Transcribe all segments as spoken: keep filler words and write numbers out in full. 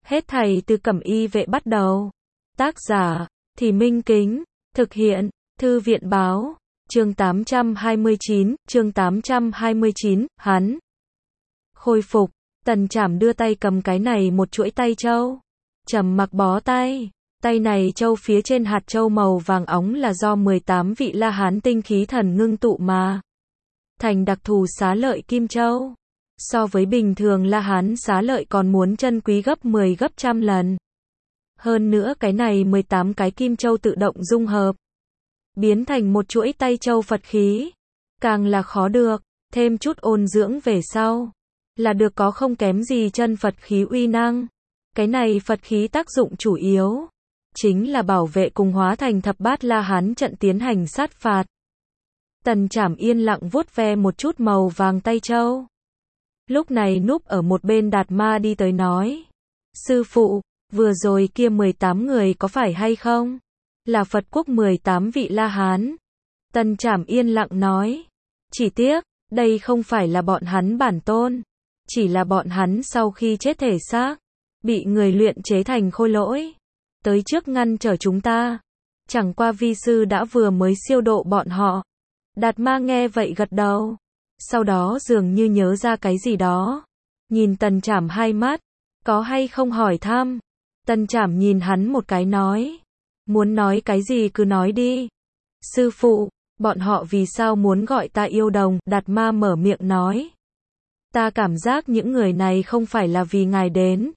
Hết thảy từ Cẩm Y Vệ bắt đầu. Tác giả, Thì Minh Kính. Thực hiện, Thư viện báo. Chương tám trăm hai mươi chín, chương tám trăm hai mươi chín, hắn. Khôi phục, Tần Trảm đưa tay cầm cái này một chuỗi tay châu. Trầm Mặc bó tay. Tay này châu phía trên hạt châu màu vàng óng là do mười tám vị La Hán tinh khí thần ngưng tụ mà thành đặc thù xá lợi kim châu. So với bình thường La Hán xá lợi còn muốn chân quý gấp mười gấp trăm lần. Hơn nữa cái này mười tám cái kim châu tự động dung hợp, biến thành một chuỗi tay châu Phật khí. Càng là khó được, thêm chút ôn dưỡng về sau, là được có không kém gì chân Phật khí uy năng. Cái này Phật khí tác dụng chủ yếu chính là bảo vệ cùng hóa thành thập bát La Hán trận tiến hành sát phạt. Tần Trảm yên lặng vuốt ve một chút màu vàng tay châu. Lúc này núp ở một bên Đạt Ma đi tới nói: Sư phụ, vừa rồi kia mười tám người có phải hay không? Là Phật quốc mười tám vị La Hán. Tần Trảm yên lặng nói: Chỉ tiếc, đây không phải là bọn hắn bản tôn. Chỉ là bọn hắn sau khi chết thể xác, bị người luyện chế thành khôi lỗi, tới trước ngăn trở chúng ta. Chẳng qua vi sư đã vừa mới siêu độ bọn họ. Đạt Ma nghe vậy gật đầu. Sau đó dường như nhớ ra cái gì đó, nhìn Tần Trảm hai mắt, có hay không hỏi thăm. Tần Trảm nhìn hắn một cái nói: Muốn nói cái gì cứ nói đi. Sư phụ, bọn họ vì sao muốn gọi ta yêu đồng? Đạt Ma mở miệng nói: Ta cảm giác những người này không phải là vì ngài đến,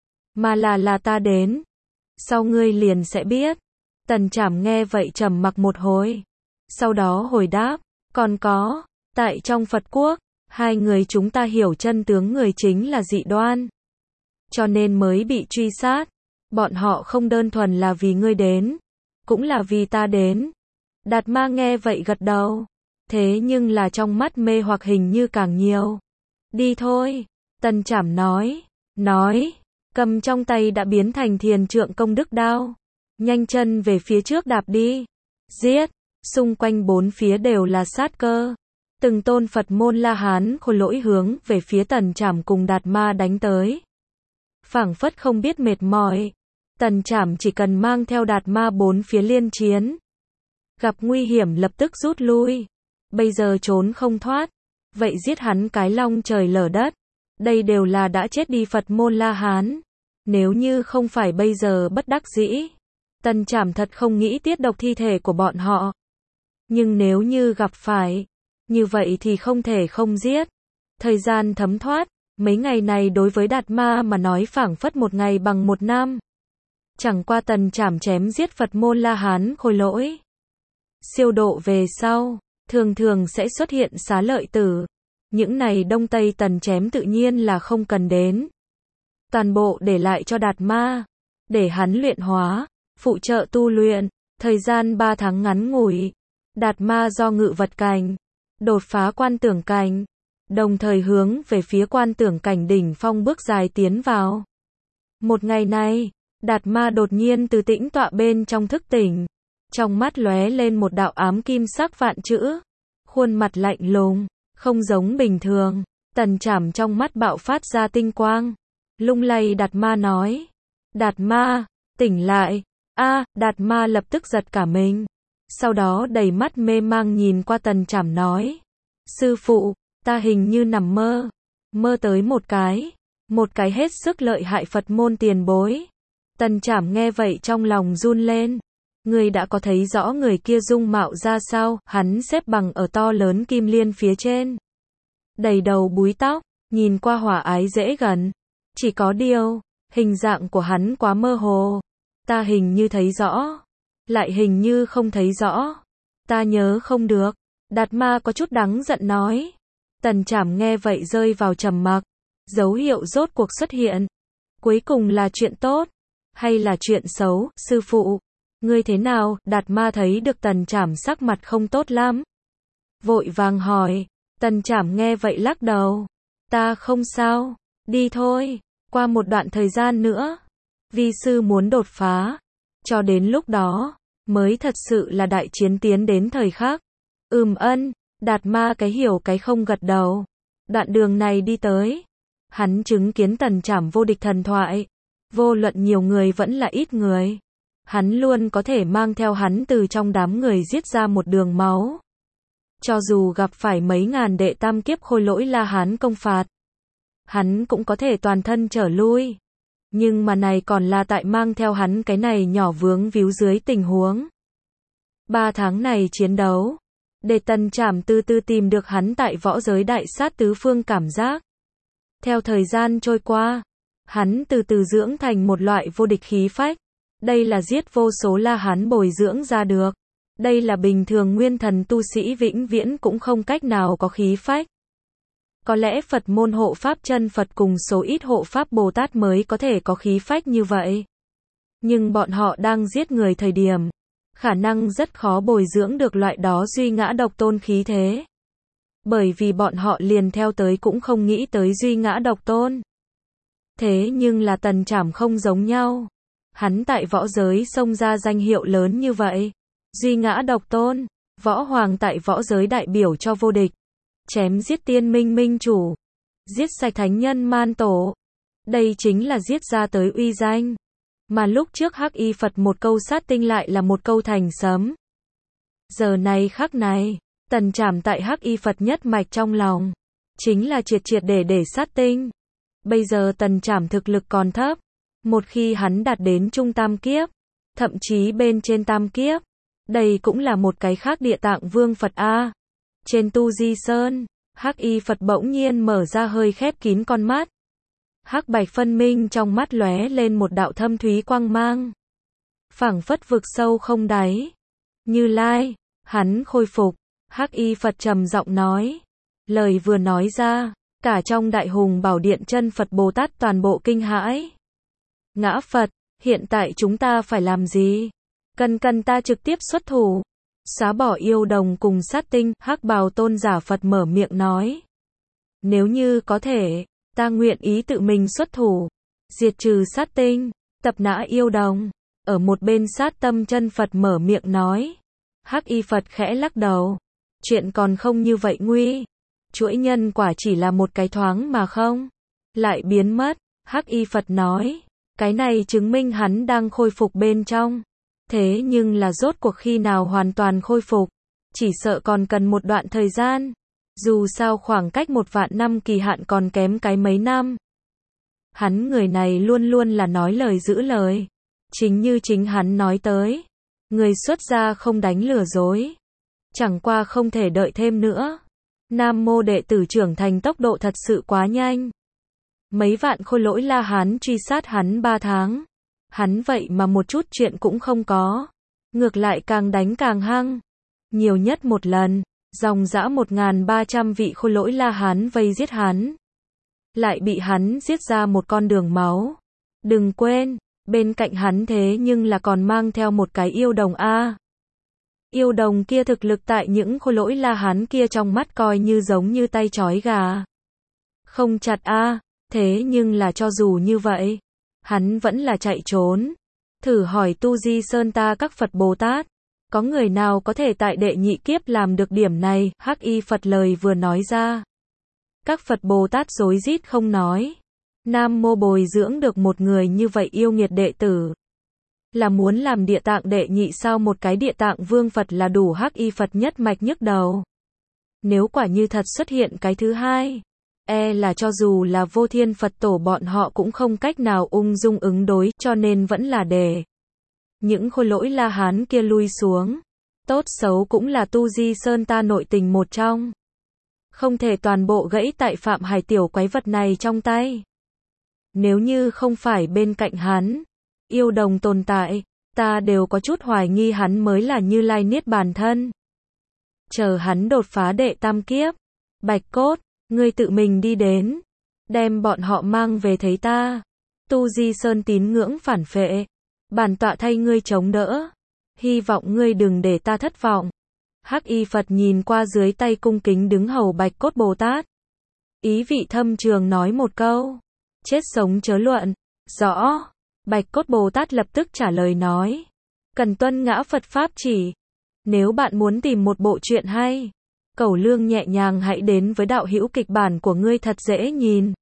mà là là ta đến. Sau ngươi liền sẽ biết. Tần Trảm nghe vậy trầm mặc một hồi, sau đó hồi đáp: Còn có, tại trong Phật quốc, hai người chúng ta hiểu chân tướng người chính là dị đoan, cho nên mới bị truy sát. Bọn họ không đơn thuần là vì ngươi đến, cũng là vì ta đến. Đạt Ma nghe vậy gật đầu. Thế nhưng là trong mắt mê hoặc hình như càng nhiều. Đi thôi, Tần Trảm nói. Nói, cầm trong tay đã biến thành thiền trượng công đức đao, nhanh chân về phía trước đạp đi. Giết, xung quanh bốn phía đều là sát cơ. Từng tôn Phật môn La Hán khôi lỗi hướng về phía Tần Trảm cùng Đạt Ma đánh tới. Phảng phất không biết mệt mỏi. Tần Trảm chỉ cần mang theo Đạt Ma bốn phía liên chiến, gặp nguy hiểm lập tức rút lui. Bây giờ trốn không thoát, vậy giết hắn cái long trời lở đất. Đây đều là đã chết đi Phật môn La Hán. Nếu như không phải bây giờ bất đắc dĩ, Tần Trảm thật không nghĩ tiết độc thi thể của bọn họ. Nhưng nếu như gặp phải, như vậy thì không thể không giết. Thời gian thấm thoát, mấy ngày này đối với Đạt Ma mà nói phảng phất một ngày bằng một năm. Chẳng qua Tần Trảm chém giết Phật môn La Hán khôi lỗi, siêu độ về sau, thường thường sẽ xuất hiện xá lợi tử. Những này Đông Tây Tần chém tự nhiên là không cần đến, toàn bộ để lại cho Đạt Ma, để hắn luyện hóa, phụ trợ tu luyện. Thời gian ba tháng ngắn ngủi, Đạt Ma do ngự vật cảnh đột phá quan tưởng cảnh, đồng thời hướng về phía quan tưởng cảnh đỉnh phong bước dài tiến vào. Một ngày này, Đạt Ma đột nhiên từ tĩnh tọa bên trong thức tỉnh, trong mắt lóe lên một đạo ám kim sắc vạn chữ, khuôn mặt lạnh lùng, không giống bình thường. Tần Trảm trong mắt bạo phát ra tinh quang, lung lay Đạt Ma nói: Đạt Ma, tỉnh lại. A, Đạt Ma lập tức giật cả mình, sau đó đầy mắt mê mang nhìn qua Tần Trảm nói: Sư phụ, ta hình như nằm mơ, mơ tới một cái, một cái hết sức lợi hại Phật môn tiền bối. Tần Trảm nghe vậy trong lòng run lên. Người đã có thấy rõ người kia dung mạo ra sao? Hắn xếp bằng ở to lớn kim liên phía trên, đầy đầu búi tóc, nhìn qua hòa ái dễ gần. Chỉ có điều, hình dạng của hắn quá mơ hồ. Ta hình như thấy rõ, lại hình như không thấy rõ. Ta nhớ không được. Đạt Ma có chút đáng giận nói. Tần Trảm nghe vậy rơi vào trầm mặc. Dấu hiệu rốt cuộc xuất hiện. Cuối cùng là chuyện tốt, hay là chuyện xấu? Sư phụ, ngươi thế nào? Đạt Ma thấy được Tần Trảm sắc mặt không tốt lắm, vội vàng hỏi. Tần Trảm nghe vậy lắc đầu. Ta không sao, đi thôi. Qua một đoạn thời gian nữa, vi sư muốn đột phá. Cho đến lúc đó, mới thật sự là đại chiến tiến đến thời khắc. Ừm ân, Đạt Ma cái hiểu cái không gật đầu. Đoạn đường này đi tới, hắn chứng kiến Tần Trảm vô địch thần thoại. Vô luận nhiều người vẫn là ít người, hắn luôn có thể mang theo hắn từ trong đám người giết ra một đường máu. Cho dù gặp phải mấy ngàn đệ tam kiếp khôi lỗi La Hán công phạt, hắn cũng có thể toàn thân trở lui. Nhưng mà này còn là tại mang theo hắn cái này nhỏ vướng víu dưới tình huống. Ba tháng này chiến đấu, để Tần Trảm từ từ tìm được hắn tại võ giới đại sát tứ phương cảm giác. Theo thời gian trôi qua, hắn từ từ dưỡng thành một loại vô địch khí phách. Đây là giết vô số La Hán bồi dưỡng ra được. Đây là bình thường nguyên thần tu sĩ vĩnh viễn cũng không cách nào có khí phách. Có lẽ Phật môn hộ pháp chân Phật cùng số ít hộ pháp Bồ Tát mới có thể có khí phách như vậy. Nhưng bọn họ đang giết người thời điểm, khả năng rất khó bồi dưỡng được loại đó duy ngã độc tôn khí thế. Bởi vì bọn họ liền theo tới cũng không nghĩ tới duy ngã độc tôn. Thế nhưng là Tần Trảm không giống nhau. Hắn tại võ giới xông ra danh hiệu lớn như vậy. Duy ngã độc tôn, võ hoàng tại võ giới đại biểu cho vô địch. Chém giết tiên minh minh chủ, giết sạch thánh nhân man tổ. Đây chính là giết ra tới uy danh. Mà lúc trước Hắc Y Phật một câu sát tinh lại là một câu thành sấm. Giờ này khắc này, Tần Trảm tại Hắc Y Phật nhất mạch trong lòng, chính là triệt triệt để để sát tinh. Bây giờ Tần Trảm thực lực còn thấp. Một khi hắn đạt đến trung tam kiếp, thậm chí bên trên tam kiếp, đây cũng là một cái khác địa tạng vương Phật A. Trên Tu Di Sơn, Hắc Y Phật bỗng nhiên mở ra hơi khép kín con mắt. Hắc bạch phân minh trong mắt lóe lên một đạo thâm thúy quang mang. Phảng phất vực sâu không đáy. Như Lai, hắn khôi phục. Hắc Y Phật trầm giọng nói. Lời vừa nói ra, cả trong đại hùng bảo điện chân Phật Bồ Tát toàn bộ kinh hãi. Ngã Phật, hiện tại chúng ta phải làm gì? Cần cần ta trực tiếp xuất thủ. Xóa bỏ yêu đồng cùng sát tinh, Hắc bào tôn giả Phật mở miệng nói. Nếu như có thể, ta nguyện ý tự mình xuất thủ. Diệt trừ sát tinh, tập nã yêu đồng. Ở một bên sát tâm chân Phật mở miệng nói. Hắc Y Phật khẽ lắc đầu. Chuyện còn không như vậy nguy. Chuỗi nhân quả chỉ là một cái thoáng mà không. Lại biến mất, Hắc Y Phật nói. Cái này chứng minh hắn đang khôi phục bên trong. Thế nhưng là rốt cuộc khi nào hoàn toàn khôi phục, chỉ sợ còn cần một đoạn thời gian. Dù sao khoảng cách một vạn năm kỳ hạn còn kém cái mấy năm. Hắn người này luôn luôn là nói lời giữ lời. Chính như chính hắn nói tới. Người xuất gia không đánh lừa dối. Chẳng qua không thể đợi thêm nữa. Nam mô đệ tử trưởng thành tốc độ thật sự quá nhanh. Mấy vạn khôi lỗi La Hán truy sát hắn ba tháng. Hắn vậy mà một chút chuyện cũng không có. Ngược lại càng đánh càng hăng. Nhiều nhất một lần, dòng dã một nghìn ba trăm vị khôi lỗi La Hán vây giết hắn. Lại bị hắn giết ra một con đường máu. Đừng quên, bên cạnh hắn thế nhưng là còn mang theo một cái yêu đồng A. Yêu đồng kia thực lực tại những khôi lỗi La Hán kia trong mắt coi như giống như tay trói gà. Không chặt A, thế nhưng là cho dù như vậy, hắn vẫn là chạy trốn. Thử hỏi Tu Di Sơn ta các Phật Bồ Tát, có người nào có thể tại đệ nhị kiếp làm được điểm này? Hắc Y Phật lời vừa nói ra. Các Phật Bồ Tát rối rít không nói. Nam mô bồi dưỡng được một người như vậy yêu nghiệt đệ tử. Là muốn làm địa tạng đệ nhị sao? Một cái địa tạng vương Phật là đủ. Hắc Y Phật nhất mạch nhức đầu. Nếu quả như thật xuất hiện cái thứ hai, e là cho dù là Vô Thiên Phật tổ bọn họ cũng không cách nào ung dung ứng đối, cho nên vẫn là để những khôi lỗi La Hán kia lui xuống. Tốt xấu cũng là Tu Di Sơn ta nội tình một trong. Không thể toàn bộ gãy tại Phạm Hải tiểu quái vật này trong tay. Nếu như không phải bên cạnh hắn, yêu đồng tồn tại, ta đều có chút hoài nghi hắn mới là Như Lai Niết Bàn thân. Chờ hắn đột phá đệ tam kiếp, Bạch Cốt, ngươi tự mình đi đến, đem bọn họ mang về thấy ta. Tu Di Sơn tín ngưỡng phản phệ, bản tọa thay ngươi chống đỡ, hy vọng ngươi đừng để ta thất vọng. Hắc Y Phật nhìn qua dưới tay cung kính đứng hầu Bạch Cốt Bồ Tát, ý vị thâm trường nói một câu, chết sống chớ luận. Rõ. Bạch Cốt Bồ Tát lập tức trả lời nói, cần tuân ngã Phật pháp chỉ. Nếu bạn muốn tìm một bộ truyện hay, cẩu lương nhẹ nhàng hãy đến với đạo hữu kịch bản của ngươi thật dễ nhìn.